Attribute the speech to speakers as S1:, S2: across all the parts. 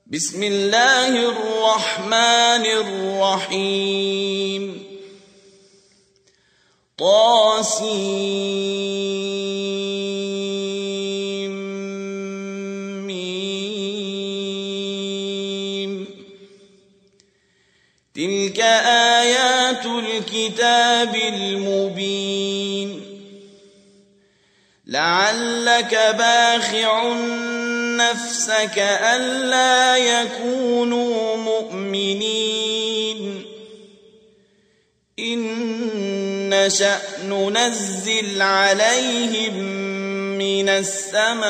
S1: بسم الله الرحمن الرحيم طاسيم تلك آيات الكتاب المبين لعلك باخع نفسك ألا يكونوا مؤمنين إن نشأ ننزل عليهم من السماء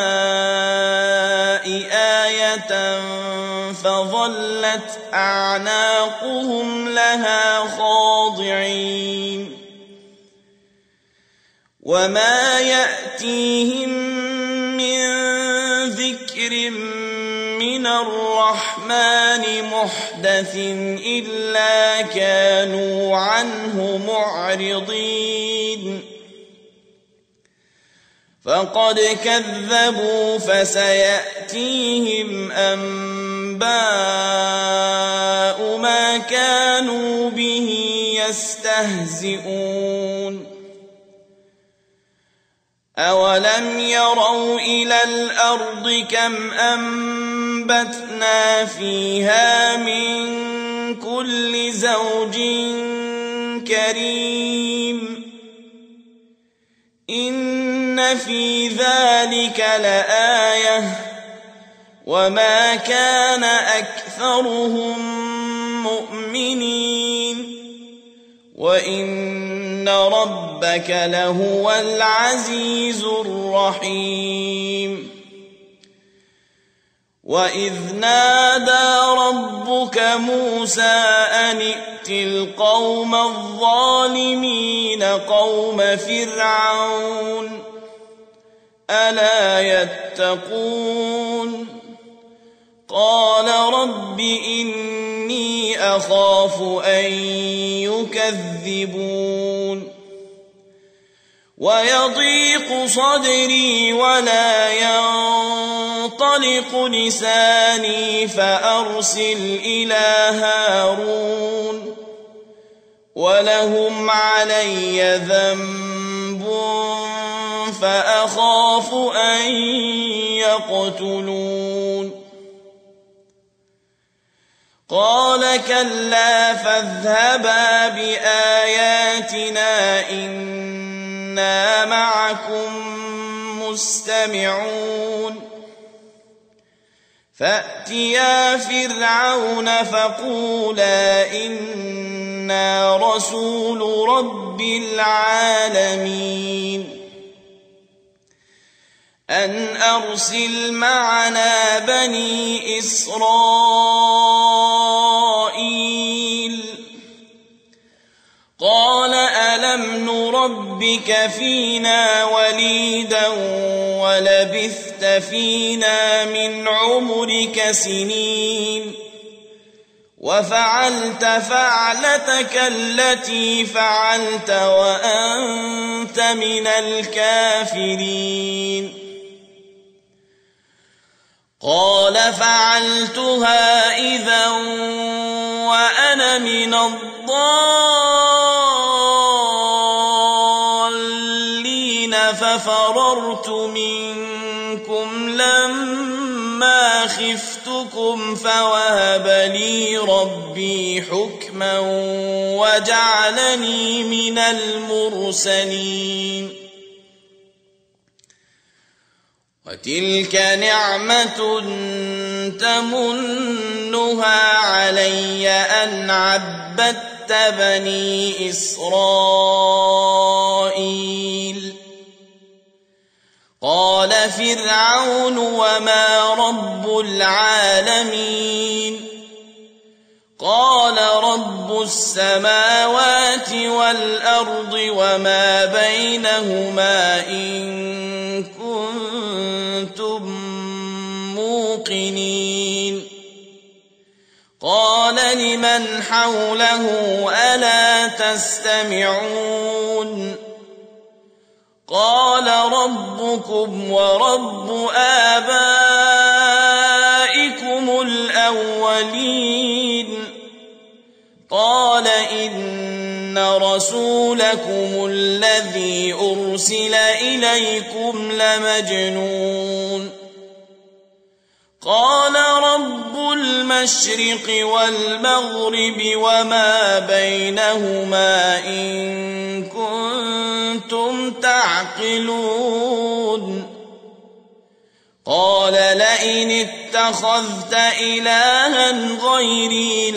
S1: آية فظلت أعناقهم لها خاضعين وما يأتيهم من ذكر من الرحمن محدث إلا كانوا عنه معرضين فقد كذبوا فسيأتيهم أنباء ما كانوا به يستهزئون أولم يروا إلى الأرض كم أنبتنا فيها من كل زوج كريم إن في ذلك لآية وما كان أكثرهم مؤمنين وإن ربك لهو العزيز الرحيم وإذ نادى ربك موسى أن ائت القوم الظالمين قوم فرعون ألا يتقون قال رب إني أخاف أن يكذبون ويضيق صدري ولا ينطلق لساني فأرسل إلى هارون ولهم علي ذنب فأخاف أن يقتلون قال كلا فاذهبا بآياتنا إنا معكم مستمعون فأتيا فرعون فقولا إنا رسول رب العالمين أن أرسل معنا بني إسرائيل قال ألم نربك فينا وليدا ولبثت فينا من عمرك سنين وفعلت فعلتك التي فعلت وأنت من الكافرين قال فعلتها إذا وأنا من الضالين ففررت منكم لما خفتكم فوهب لي ربي حكما وجعلني من المرسلين وتلك نعمة تمنها علي أن عبدت بني إسرائيل قال فرعون وما رب العالمين قال رب السماوات والأرض وما بينهما إن كنتم موقنين قال لمن حوله ألا تستمعون قال ربكم ورب آبائكم الأولين قال إن رسولكم الذي أرسل إليكم لمجنون قال رب المشرق والمغرب وما بينهما إن كنتم تعقلون قال لئن اتخذت إلها غيري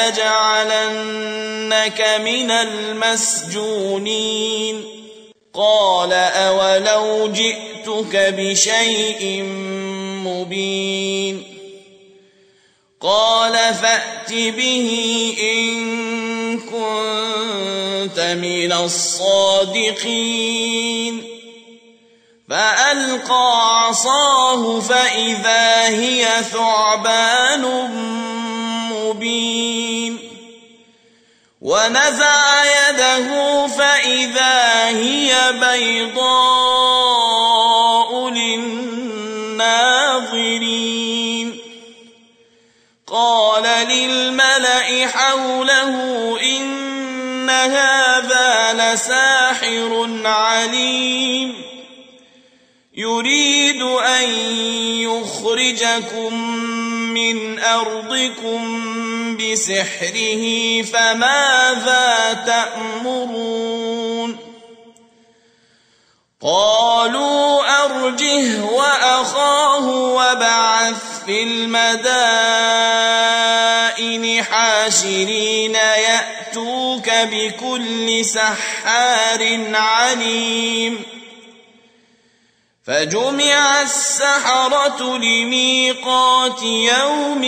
S1: لأجعلنك من المسجونين قال أولو جئتك بشيء مبين قال فأت به إن كنت من الصادقين فألقى عصاه فإذا هي ثعبان مبين ونزع يده فإذا هي بيضاء للناظرين قال للملأ حوله إن هذا لساحر عليم يريد أن يخرجكم من أرضكم بسحره فماذا تأمرون قالوا أرجه وأخاه وابعث في المدائن حاشرين يأتوك بكل سحار عليم فجمع السحرة لميقات يوم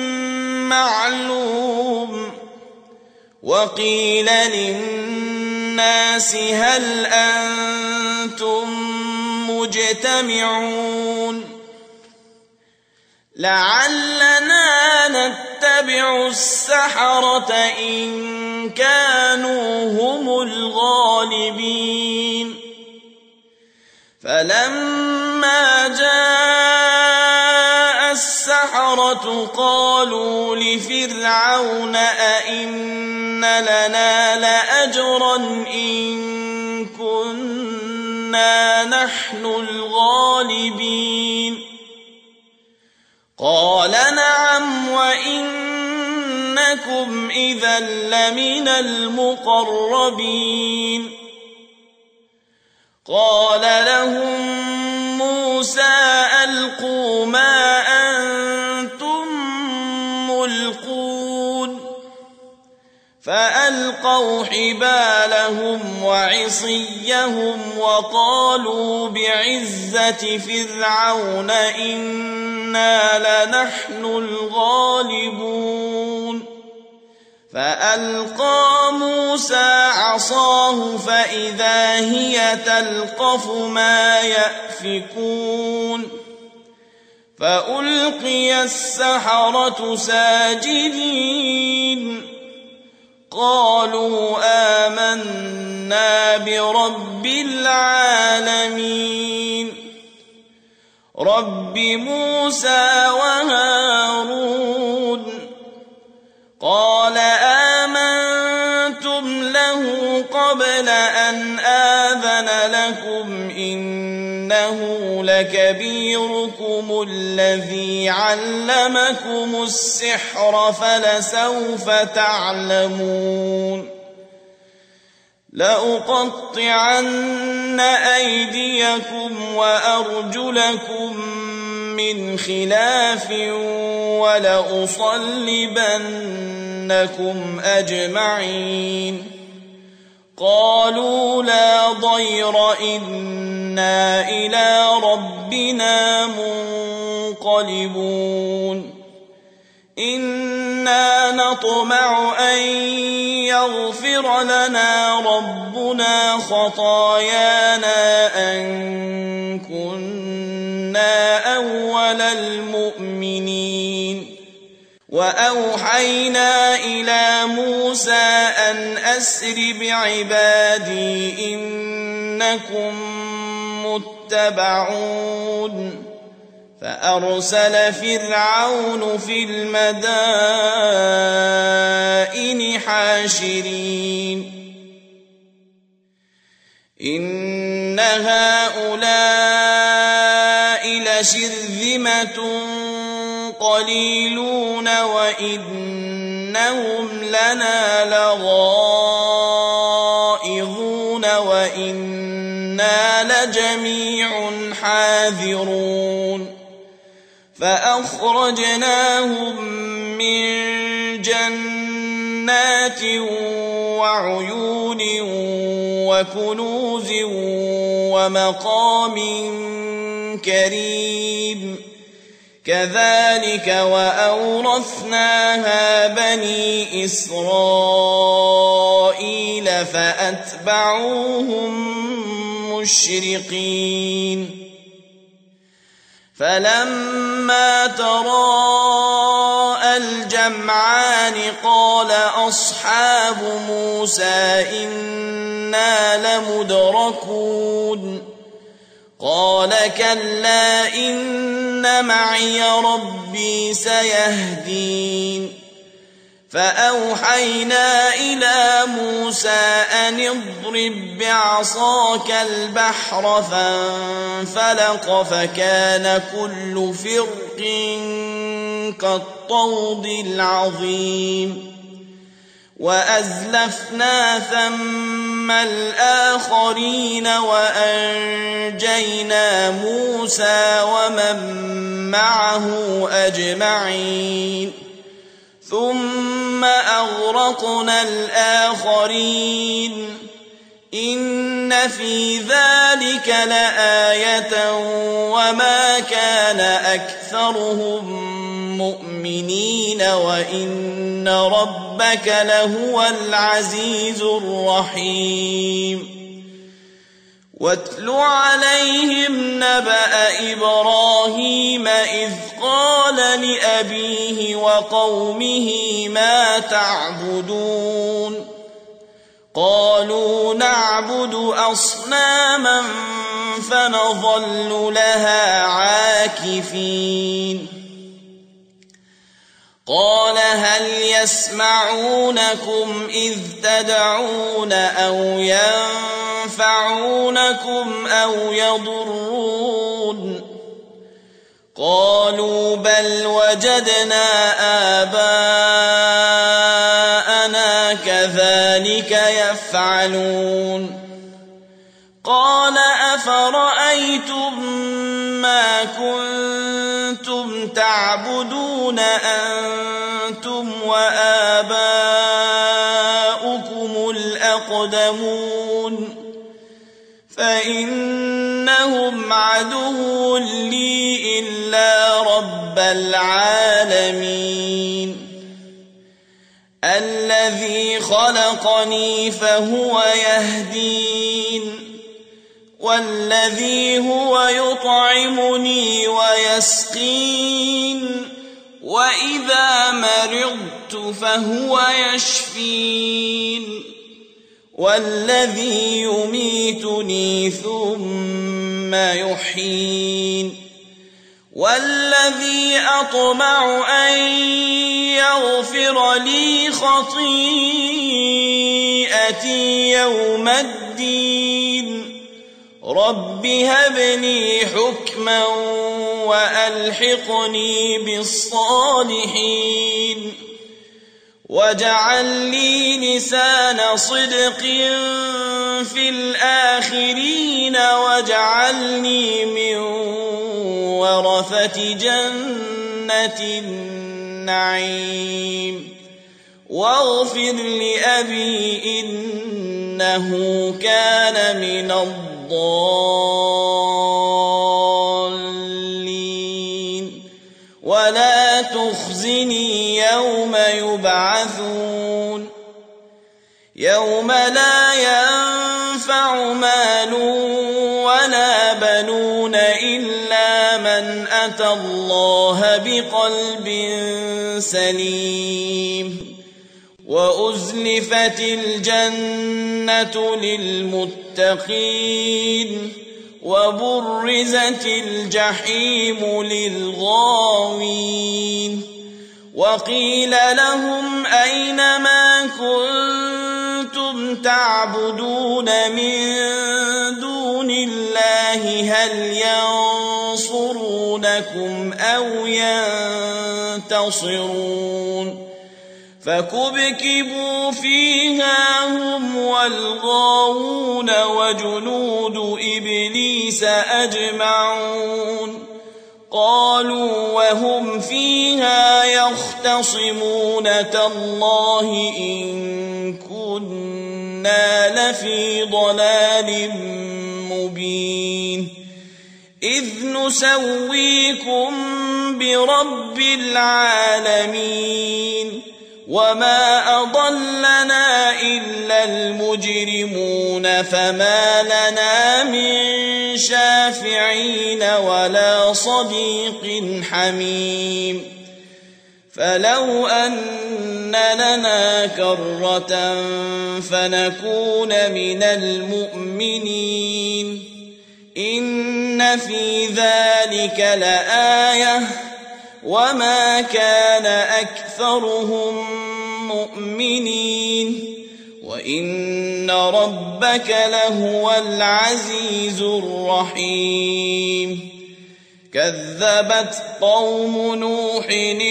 S1: معلوم وقيل للناس هل أنتم مجتمعون لعلنا نتبع السحرة إن كانوا هم الغالبين فلما جاء السحرة قالوا لفرعون أئن لنا لأجرا إن كنا نحن الغالبين قال نعم وإنكم إذا لمن المقربين قال لهم موسى ألقوا ما أنتم ملقون فألقوا حبالهم وعصيهم وقالوا بعزة فرعون إنا لنحن الغالبون فألقى موسى عصاه فإذا هي تلقف ما يأفكون فألقي السحرة ساجدين قالوا آمنا برب العالمين رب موسى وهارون قال آمنتم له قبل أن آذن لكم إنه لكبيركم الذي علمكم السحر فلسوف تعلمون لأقطعن أيديكم وأرجلكم من خلاف ولأصلبنكم أجمعين قالوا لا ضير إنا إلى ربنا منقلبون إنا نطمع أن يغفر لنا ربنا خطايانا أن كنا أول المؤمنين وأوحينا إلى موسى أن أسر بعبادي إنكم متبعون فأرسل فرعون في المدائن حاشرين إن هؤلاء لشرذمة قليلون وإنهم لنا لغائظون وإنا لجميع حاذرون فأخرجناهم من جنات وعيون وكنوز ومقام كريم كذلك وأورثناها بني إسرائيل فأتبعوهم مشرقين فلما تراءى الجمعان قال أصحاب موسى إنا لمدركون قال كلا إن معي ربي سيهدين فأوحينا إلى موسى أن اضرب بعصاك البحر فانفلق فكان كل فرق كالطود العظيم وأزلفنا ثم الآخرين وأنجينا موسى ومن معه أجمعين ثم أغرقنا الآخرين إن في ذلك لآية وما كان أكثرهم مؤمنين وإن ربك لهو العزيز الرحيم واتل عليهم نبأ إبراهيم إذ قال لأبيه وقومه ما تعبدون قالوا نعبد أصناما فنظل لها عاكفين قال هل يسمعونكم إذ تدعون أو ينفعونكم أو يضرون قالوا بل وجدنا آباءنا كذلك يفعلون قال أفرأيتم ما كنتم تعبدون أنتم وآباؤكم الأقدمون فإنهم عدو لي إلا رب العالمين الذي خلقني فهو يهدين والذي هو يطعمني ويسقين وإذا مرضت فهو يشفين والذي يميتني ثم يحيين والذي أطمع أن يغفر لي خطيئتي يوم الدين رب هب لي حكما وألحقني بالصالحين واجعل لي لسان صدق في الآخرين واجعلني من ورثة جنة النعيم واغفر لأبي إنه كان من الضالين ولا تخزني يوم يبعثون يوم لا ينفع مال ولا بنون إلا من أتى الله بقلب سليم وأزلفت الجنة للمتقين وبرزت الجحيم للغاوين وقيل لهم أين ما كنتم تعبدون من دون الله هل ينصرونكم أو ينتصرون فكبكبوا فيها هم والغاوون وجنود إبليس أجمعون قالوا وهم فيها يختصمون تالله إن كنا لفي ضلال مبين إذ نسويكم برب العالمين وما أضلنا إلا المجرمون فما لنا من شافعين ولا صديق حميم فلو أن لنا كرة فنكون من المؤمنين إن في ذلك لآية وما كان أكثرهم مؤمنين وإن ربك لهو العزيز الرحيم كذبت قوم نوح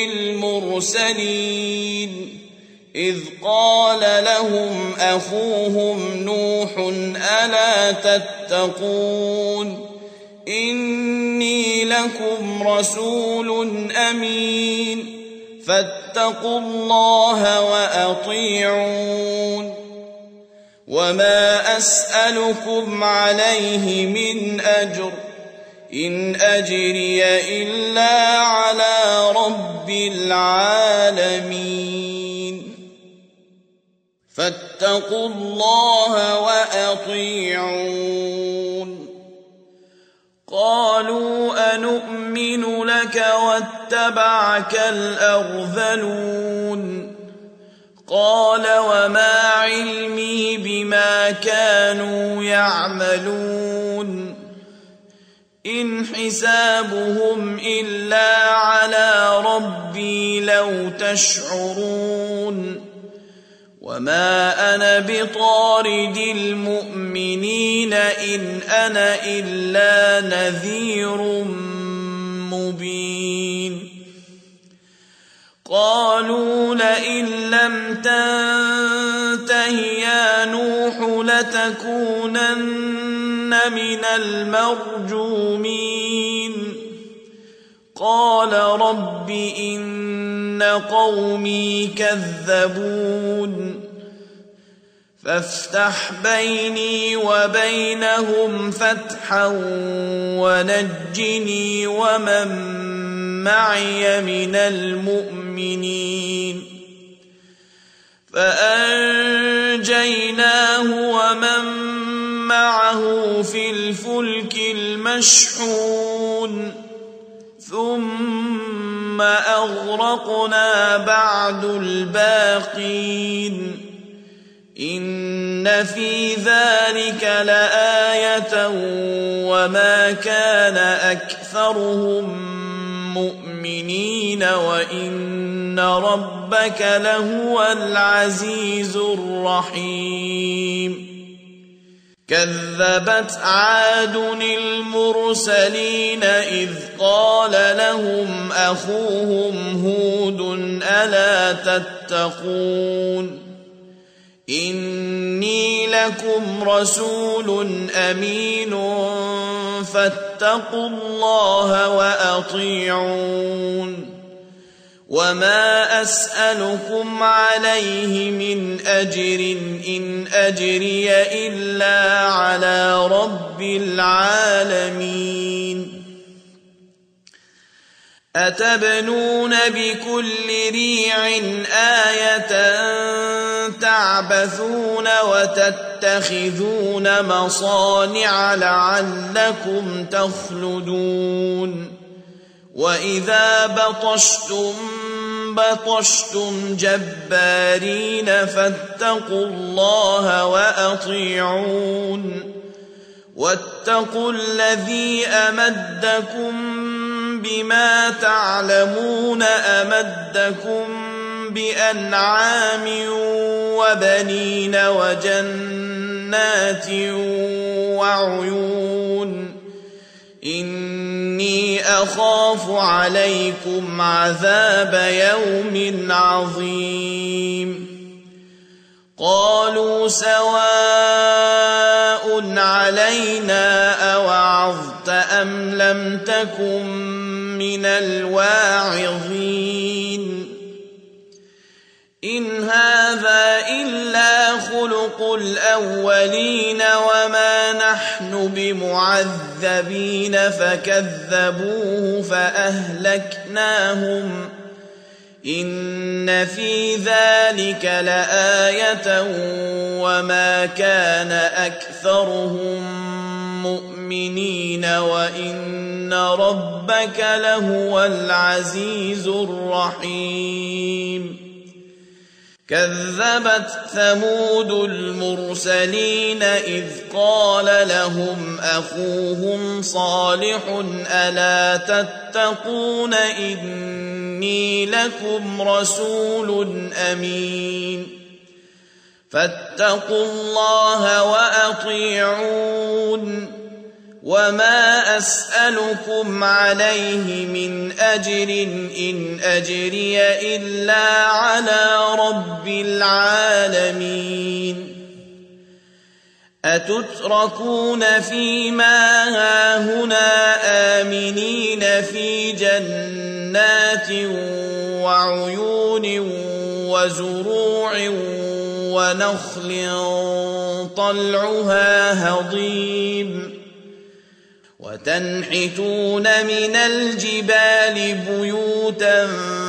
S1: المرسلين إذ قال لهم أخوهم نوح ألا تتقون إني لكم رسول أمين فاتقوا الله وأطيعون وما أسألكم عليه من أجر إن أجري إلا على رب العالمين فاتقوا الله وأطيعون قالوا أنؤمن لك واتبعك الأرذلون قال وما علمي بما كانوا يعملون إن حسابهم إلا على ربي لو تشعرون وما أنا بطارد المؤمنين إن أنا إلا نذير مبين قالوا لئن لم تنته يا نوح لتكونن من المرجومين قال رب إن قومي كذبون فافتح بيني وبينهم فتحا ونجني ومن معي من المؤمنين فأنجيناه ومن معه في الفلك المشحون ثم أغرقنا بعد الباقين إن في ذلك لآية وما كان أكثرهم مؤمنين وإن ربك لهو العزيز الرحيم كذبت عاد المرسلين إذ قال لهم أخوهم هود ألا تتقون إني لكم رسول أمين فاتقوا الله وأطيعون وما أسألكم عليه من أجر إن أجري إلا على رب العالمين أتبنون بكل ريع آية تعبثون وتتخذون مصانع لعلكم تخلدون وإذا بطشتم جبارين فاتقوا الله وأطيعون واتقوا الذي أمدكم بما تعلمون أمدكم بأنعام وبنين وجنات وعيون إني أخاف عليكم عذاب يوم عظيم قالوا سواء علينا أوعظت أم لم تكن من الواعظين إن هذا إلا خلق الأولين وما نحن بمعذبين فكذبوه فأهلكناهم إن في ذلك لآية وما كان أكثرهم مؤمنين وإن ربك لهو العزيز الرحيم كذبت ثمود المرسلين إذ قال لهم أخوهم صالح ألا تتقون إني لكم رسول أمين فاتقوا الله وأطيعون وما أسألكم عليه من أجر إن أجري إلا على رب العالمين أتتركون فيما هاهنا آمنين في جنات وعيون وزروع ونخل طلعها هضيم وتنحتون من الجبال بيوتا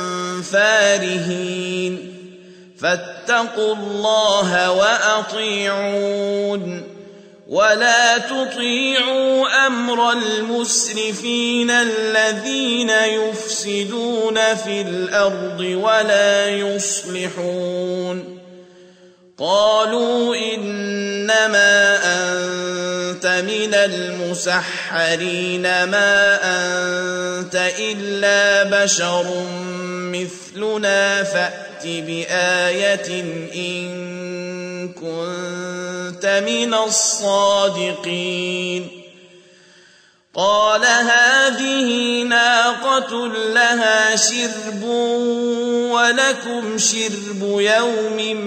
S1: فارهين فاتقوا الله وأطيعون ولا تطيعوا أمر المسرفين الذين يفسدون في الأرض ولا يصلحون قالوا إنما أنت من المسحرين ما أنت إلا بشر مثلنا فأت بآية إن كنت من الصادقين قال هذه ناقة لها شرب ولكم شرب يوم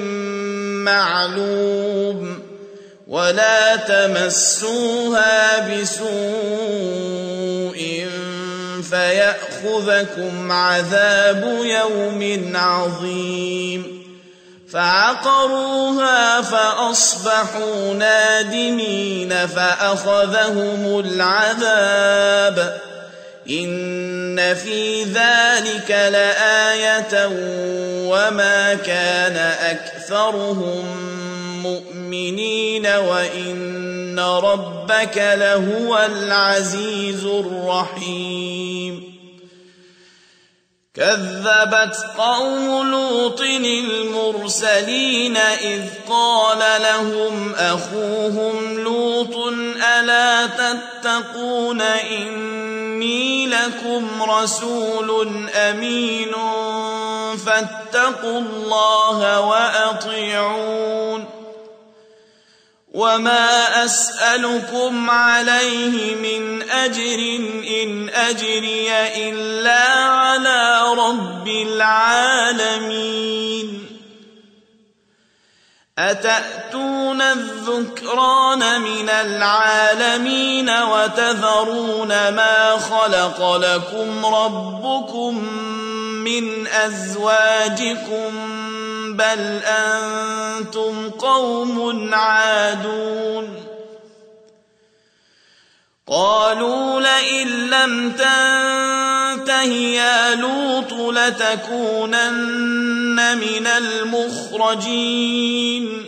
S1: معلوم ولا تمسوها بسوء فيأخذكم عذاب يوم عظيم فعقروها فأصبحوا نادمين فأخذهم العذاب إن في ذلك لآية وما كان أكثرهم مؤمنين وإن ربك لهو العزيز الرحيم كذبت قوم لوط المرسلين إذ قال لهم أخوهم لوط ألا تتقون إني لكم رسول أمين فاتقوا الله وأطيعون وما أسألكم عليه من أجر إن أجري إلا على رب العالمين أتأتون الذكران من العالمين وتذرون ما خلق لكم ربكم من أزواجكم بل أنتم قوم عادون قالوا لئن لم تنته يا لوط لتكونن من المخرجين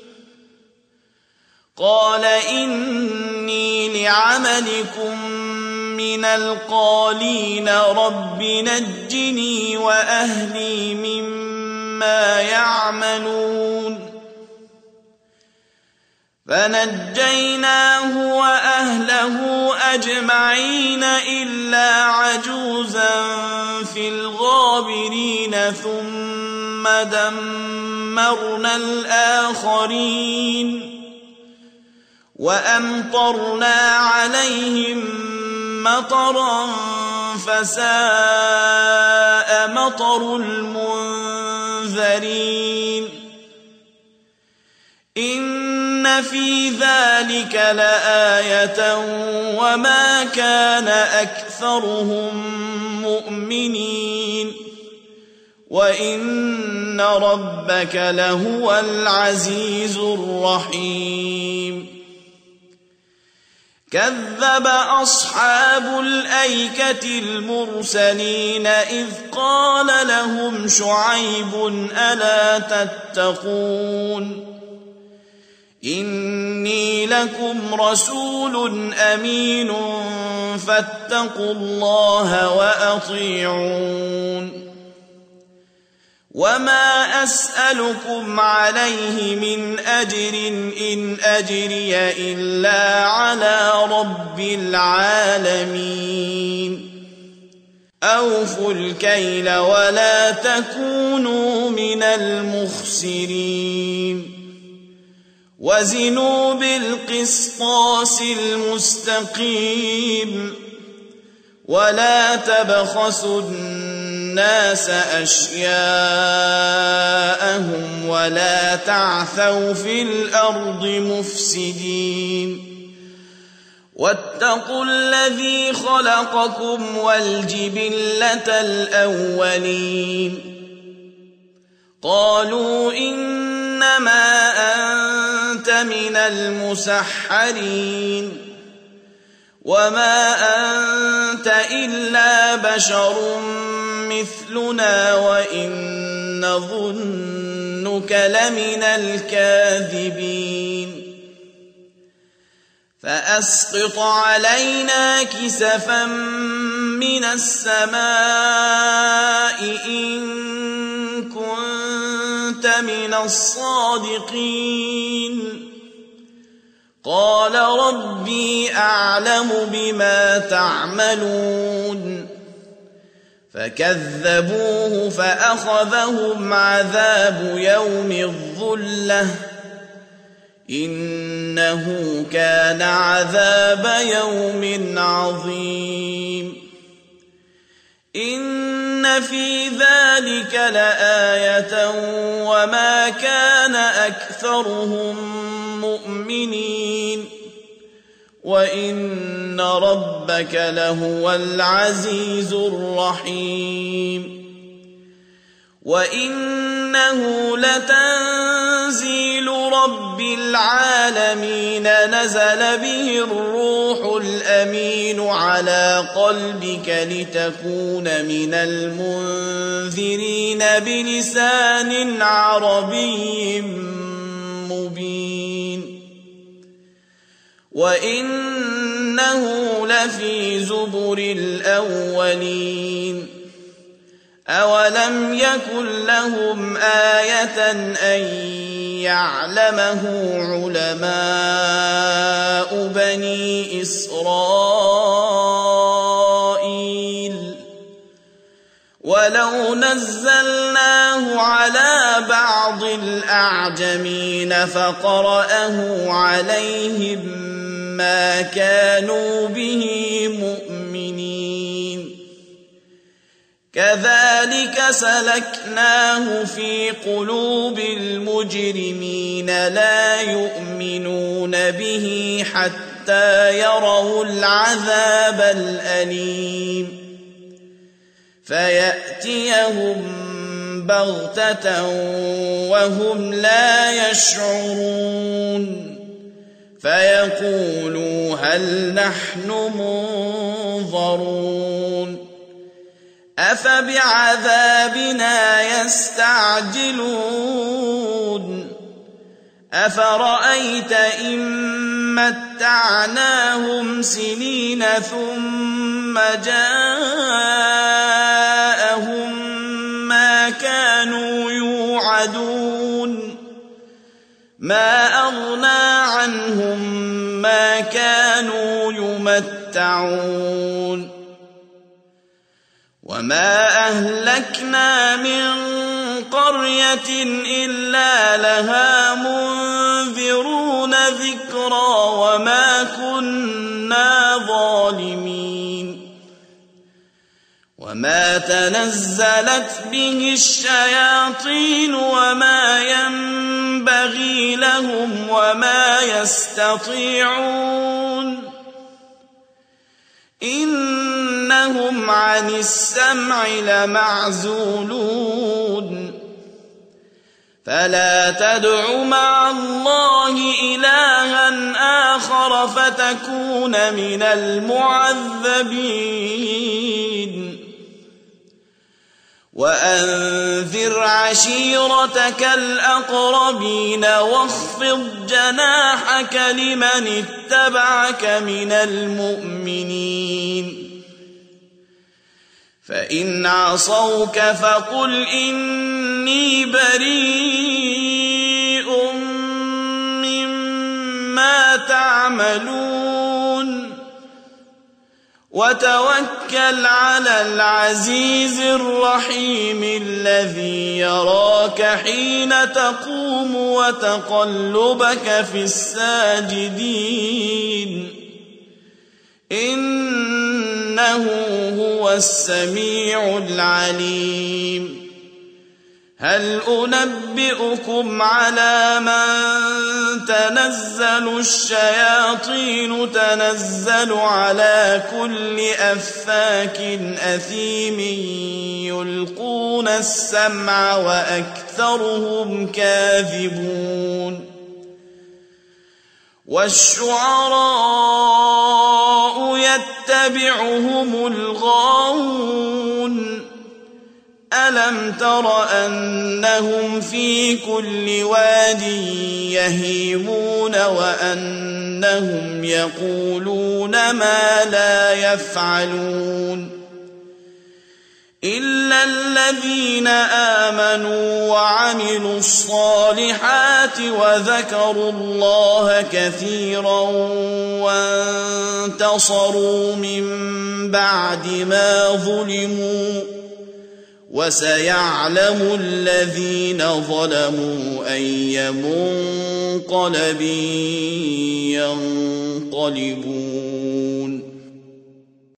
S1: قال إني لعملكم من القالين رب نجني وأهلي مما يعملون فنجيناه وأهله أجمعين إلا عجوزا في الغابرين ثم دمرنا الآخرين وأمطرنا عليهم مطرا فساء مطر المنذرين إن في ذلك لآية وما كان أكثرهم مؤمنين وإن ربك لهو العزيز الرحيم كذب أصحاب الأيكة المرسلين إذ قال لهم شعيب ألا تتقون إني لكم رسول أمين فاتقوا الله وأطيعون وما أسألكم عليه من أجر إن أجري إلا على رب العالمين أوفوا الكيل ولا تكونوا من المخسرين وزنوا بالقسطاس المستقيم ولا تبخسوا الناس أشياءهم ولا تعثوا في الأرض مفسدين واتقوا الذي خلقكم والجبلة الأولين قالوا إنما أنت من المسحرين وما أنت إلا بشر مثلنا وإن نظنك لمن الكاذبين فأسقط علينا كسفا من السماء إن كنت من الصادقين قال ربي أعلم بما تعملون فكذبوه فأخذهم عذاب يوم الظلة إنه كان عذاب يوم عظيم إن في ذلك لآية وما كان أكثرهم مؤمنين وإن ربك لهو العزيز الرحيم وإنه لتنزيل رب العالمين نزل به الروح الأمين على قلبك لتكون من المنذرين بلسان عربي مبين وإنه لفي زبر الأولين أولم يكن لهم آية أن يعلمه علماء بني إسرائيل ولو نزلناه على بعض الأعجمين فقرأه عليهم ما كانوا به مؤمنين كذلك سلكناه في قلوب المجرمين لا يؤمنون به حتى يروا العذاب الأليم فيأتيهم بغتة وهم لا يشعرون فيقولوا هل نحن منظرون أفبعذابنا يستعجلون أفرأيت إن متعناهم سنين ثم جاءهم ما كانوا يوعدون ما أغنى عنهم ما كانوا يمتعون وما أهلكنا من قرية إلا لها منذرون ذكرى وما كنا ظالمين وما تنزلت به الشياطين وما ينبغي لهم وما يستطيعون إنهم عن السمع لمعزولون فلا تدع مع الله إلها آخر فتكون من المعذبين وأنذر عشيرتك الأقربين واخفض جناحك لمن اتبعك من المؤمنين فإن عصوك فقل إني بريء مما تعملون وتوكل على العزيز الرحيم الذي يراك حين تقوم وتقلبك في الساجدين إنه هو السميع العليم هل أنبئكم على من تنزل الشياطين تنزل على كل أفاك أثيم يلقون السمع وأكثرهم كاذبون والشعراء يتبعهم الغاوون ألم تر أنهم في كل واد يهيمون وأنهم يقولون ما لا يفعلون إلا الذين آمنوا وعملوا الصالحات وذكروا الله كثيرا وانتصروا من بعد ما ظلموا وسيعلم الذين ظلموا أي منقلب ينقلبون